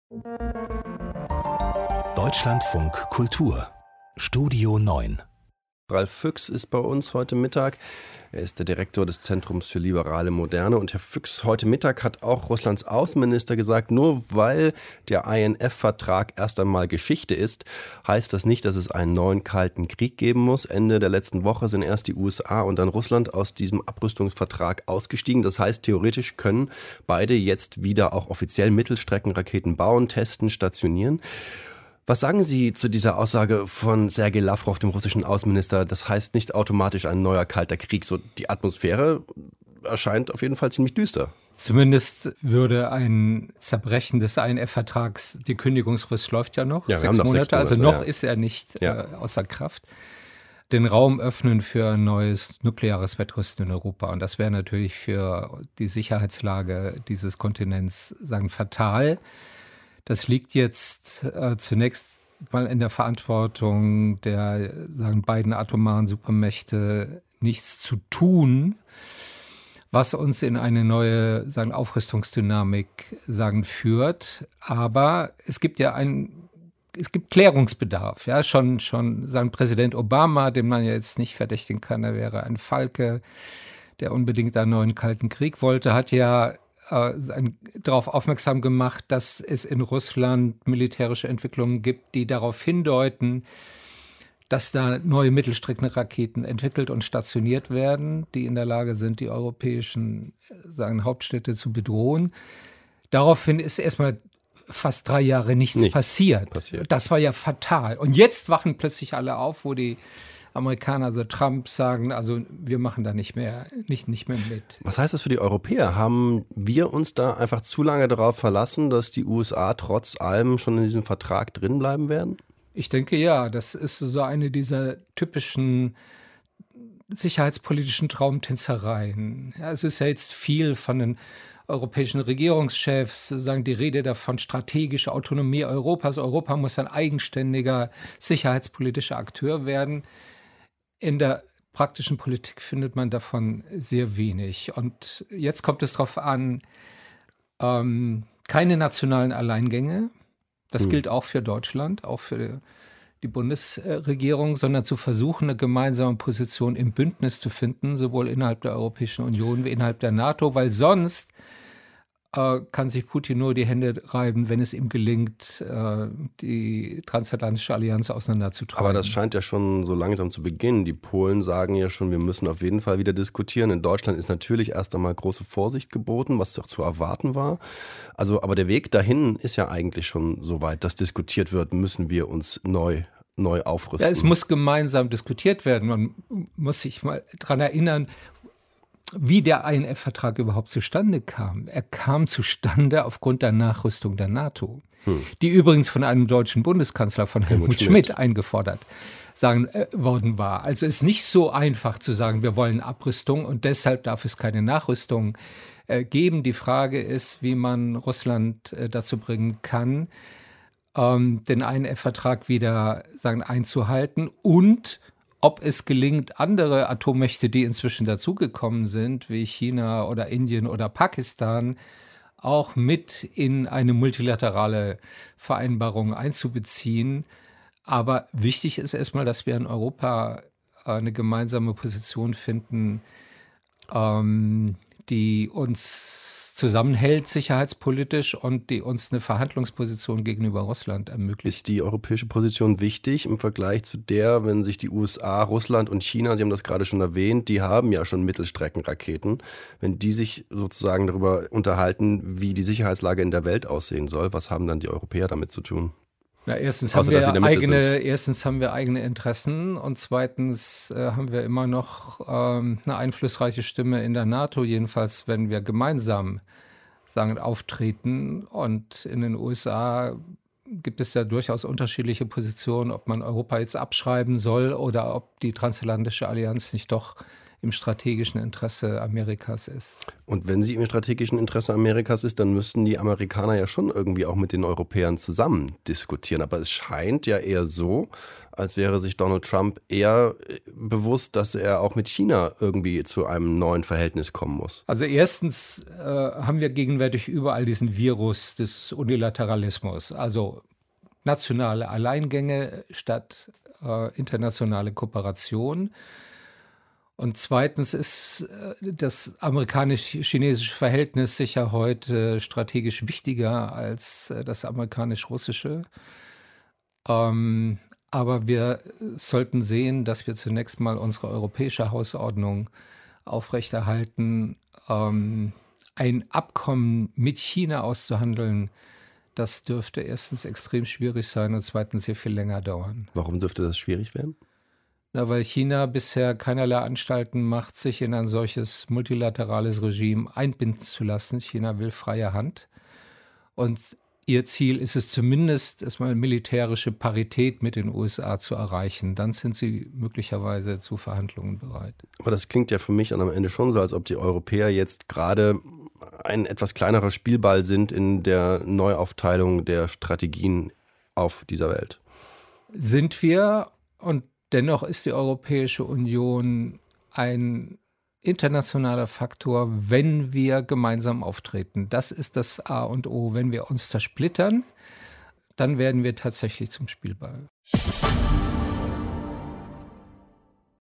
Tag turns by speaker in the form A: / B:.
A: Deutschlandfunk Kultur Studio 9.
B: Ralf Füchs ist bei uns heute Mittag. Er ist der Direktor des Zentrums für liberale Moderne. Und Herr Füchs, heute Mittag hat auch Russlands Außenminister gesagt, nur weil der INF-Vertrag erst einmal Geschichte ist, heißt das nicht, dass es einen neuen Kalten Krieg geben muss. Ende der letzten Woche sind erst die USA und dann Russland aus diesem Abrüstungsvertrag ausgestiegen. Das heißt, theoretisch können beide jetzt wieder auch offiziell Mittelstreckenraketen bauen, testen, stationieren. Was sagen Sie zu dieser Aussage von Sergei Lavrov, dem russischen Außenminister? Das heißt nicht automatisch ein neuer Kalter Krieg. So, die Atmosphäre erscheint auf jeden Fall ziemlich düster.
C: Zumindest würde ein Zerbrechen des INF-Vertrags, die Kündigungsfrist läuft ja noch,
B: ja,
C: 6 Monate, also noch
B: ja.
C: Ist er nicht außer Kraft, den Raum öffnen für ein neues nukleares Wettrüsten in Europa. Und das wäre natürlich für die Sicherheitslage dieses Kontinents fatal. Das liegt jetzt zunächst mal in der Verantwortung der beiden atomaren Supermächte, nichts zu tun, was uns in eine neue Aufrüstungsdynamik führt. Aber es gibt ja es gibt Klärungsbedarf. Ja, schon Präsident Obama, den man ja jetzt nicht verdächtigen kann, er wäre ein Falke, der unbedingt einen neuen Kalten Krieg wollte, hat ja darauf aufmerksam gemacht, dass es in Russland militärische Entwicklungen gibt, die darauf hindeuten, dass da neue Mittelstreckenraketen entwickelt und stationiert werden, die in der Lage sind, die europäischen Hauptstädte zu bedrohen. Daraufhin ist erstmal fast 3 Jahre nichts passiert. Das war ja fatal. Und jetzt wachen plötzlich alle auf, wo die Amerikaner, also Trump, sagen, also wir machen da nicht mehr mit.
B: Was heißt das für die Europäer? Haben wir uns da einfach zu lange darauf verlassen, dass die USA trotz allem schon in diesem Vertrag drin bleiben werden?
C: Ich denke ja, das ist so eine dieser typischen sicherheitspolitischen Traumtänzereien. Ja, es ist ja jetzt viel von den europäischen Regierungschefs, die Rede davon, strategische Autonomie Europas. Europa muss ein eigenständiger sicherheitspolitischer Akteur werden. In der praktischen Politik findet man davon sehr wenig. Und jetzt kommt es darauf an, keine nationalen Alleingänge. Das gilt auch für Deutschland, auch für die Bundesregierung, sondern zu versuchen, eine gemeinsame Position im Bündnis zu finden, sowohl innerhalb der Europäischen Union wie innerhalb der NATO, weil sonst kann sich Putin nur die Hände reiben, wenn es ihm gelingt, die transatlantische Allianz auseinanderzutreiben.
B: Aber das scheint ja schon so langsam zu beginnen. Die Polen sagen ja schon, wir müssen auf jeden Fall wieder diskutieren. In Deutschland ist natürlich erst einmal große Vorsicht geboten, was doch zu erwarten war. Also, aber der Weg dahin ist ja eigentlich schon so weit, dass diskutiert wird, müssen wir uns neu aufrüsten.
C: Ja, es muss gemeinsam diskutiert werden. Man muss sich mal daran erinnern, wie der INF-Vertrag überhaupt zustande kam. Er kam zustande aufgrund der Nachrüstung der NATO, die übrigens von einem deutschen Bundeskanzler, von Helmut Schmidt, eingefordert worden war. Also es ist nicht so einfach zu sagen, wir wollen Abrüstung und deshalb darf es keine Nachrüstung geben. Die Frage ist, wie man Russland dazu bringen kann, den INF-Vertrag wieder einzuhalten und ob es gelingt, andere Atommächte, die inzwischen dazugekommen sind, wie China oder Indien oder Pakistan, auch mit in eine multilaterale Vereinbarung einzubeziehen. Aber wichtig ist erstmal, dass wir in Europa eine gemeinsame Position finden, die uns zusammenhält sicherheitspolitisch und die uns eine Verhandlungsposition gegenüber Russland ermöglicht.
B: Ist die europäische Position wichtig im Vergleich zu der, wenn sich die USA, Russland und China, Sie haben das gerade schon erwähnt, die haben ja schon Mittelstreckenraketen, wenn die sich sozusagen darüber unterhalten, wie die Sicherheitslage in der Welt aussehen soll, was haben dann die Europäer damit zu tun?
C: Ja, erstens haben wir eigene Interessen und zweitens haben wir immer noch eine einflussreiche Stimme in der NATO, jedenfalls wenn wir gemeinsam auftreten. Und in den USA gibt es ja durchaus unterschiedliche Positionen, ob man Europa jetzt abschreiben soll oder ob die transatlantische Allianz nicht doch im strategischen Interesse Amerikas ist.
B: Und wenn sie im strategischen Interesse Amerikas ist, dann müssten die Amerikaner ja schon irgendwie auch mit den Europäern zusammen diskutieren. Aber es scheint ja eher so, als wäre sich Donald Trump eher bewusst, dass er auch mit China irgendwie zu einem neuen Verhältnis kommen muss.
C: Also erstens haben wir gegenwärtig überall diesen Virus des Unilateralismus, also nationale Alleingänge statt internationale Kooperation. Und zweitens ist das amerikanisch-chinesische Verhältnis sicher heute strategisch wichtiger als das amerikanisch-russische. Aber wir sollten sehen, dass wir zunächst mal unsere europäische Hausordnung aufrechterhalten. Ein Abkommen mit China auszuhandeln, das dürfte erstens extrem schwierig sein und zweitens sehr viel länger dauern.
B: Warum dürfte das schwierig werden?
C: Na, weil China bisher keinerlei Anstalten macht, sich in ein solches multilaterales Regime einbinden zu lassen. China will freie Hand. Und ihr Ziel ist es zumindest, erstmal militärische Parität mit den USA zu erreichen. Dann sind sie möglicherweise zu Verhandlungen bereit.
B: Aber das klingt ja für mich am Ende schon so, als ob die Europäer jetzt gerade ein etwas kleinerer Spielball sind in der Neuaufteilung der Strategien auf dieser Welt.
C: Sind wir, und dennoch ist die Europäische Union ein internationaler Faktor, wenn wir gemeinsam auftreten. Das ist das A und O. Wenn wir uns zersplittern, dann werden wir tatsächlich zum Spielball.